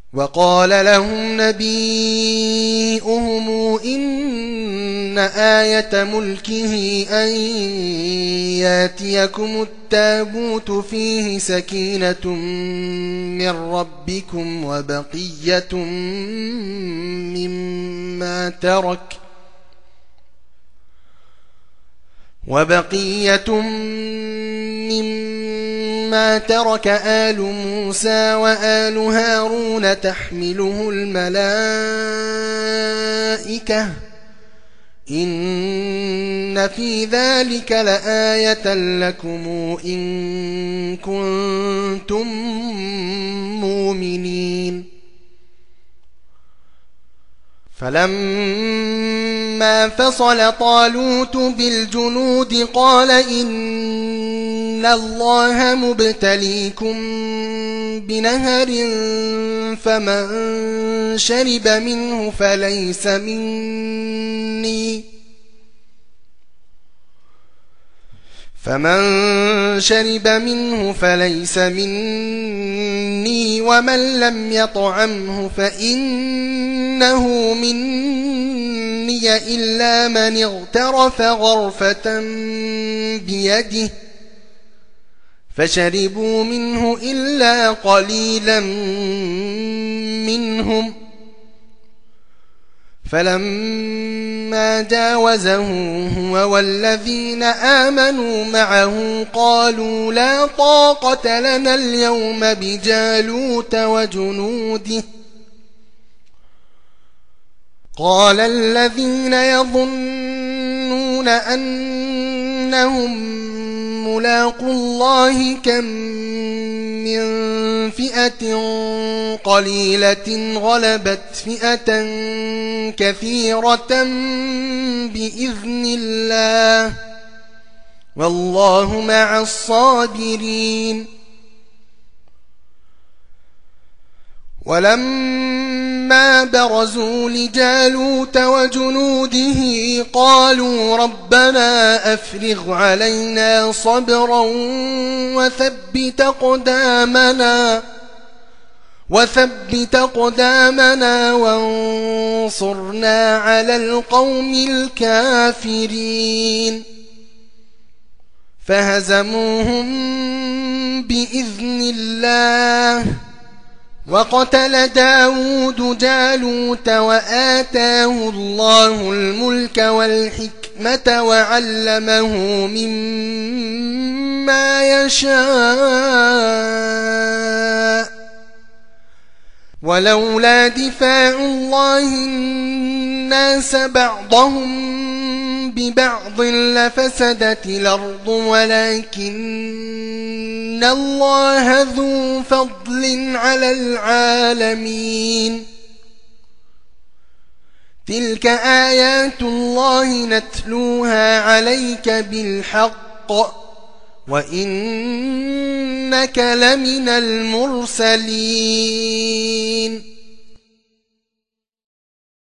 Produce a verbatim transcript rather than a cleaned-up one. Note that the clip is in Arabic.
وقال لهم نبيئهم إن آية ملكه أن ياتيكم التابوت فيه سكينة من ربكم وبقية مما ترك وبقية مما ترك آل موسى وآل هارون تحمله الملائكة إن في ذلك لآية لكم إن كنتم مؤمنين. فلما فصل طالوت بالجنود قال إن الله مبتليكم بنهر فمن شرب منه فليس مني فمن شرب منه فليس مني ومن لم يطعمه فإنه مني إلا من اغترف غرفة بيده فشربوا منه إلا قليلا منهم. فلما جاوزه هو والذين آمنوا معه قالوا لا طاقة لنا اليوم بجالوت وجنوده. قال الذين يظنون أنهم ملاقو الله كم من فئة قليلة غلبت فئة كثيرة بإذن الله والله مع الصابرين. ولما برزوا لجالوت وجنوده قالوا ربنا أفرغ علينا صبرا وثبت أقدامنا وثبت أقدامنا وانصرنا على القوم الكافرين. فهزموهم بإذن الله وقتل داود جالوت وآتاه الله الملك والحكمة وعلمه مما يشاء ولولا دفاع الله الناس بعضهم ببعض لفسدت الأرض ولكن الله ذو فضل على العالمين. تلك آيات الله نتلوها عليك بالحق وإنك لمن المرسلين.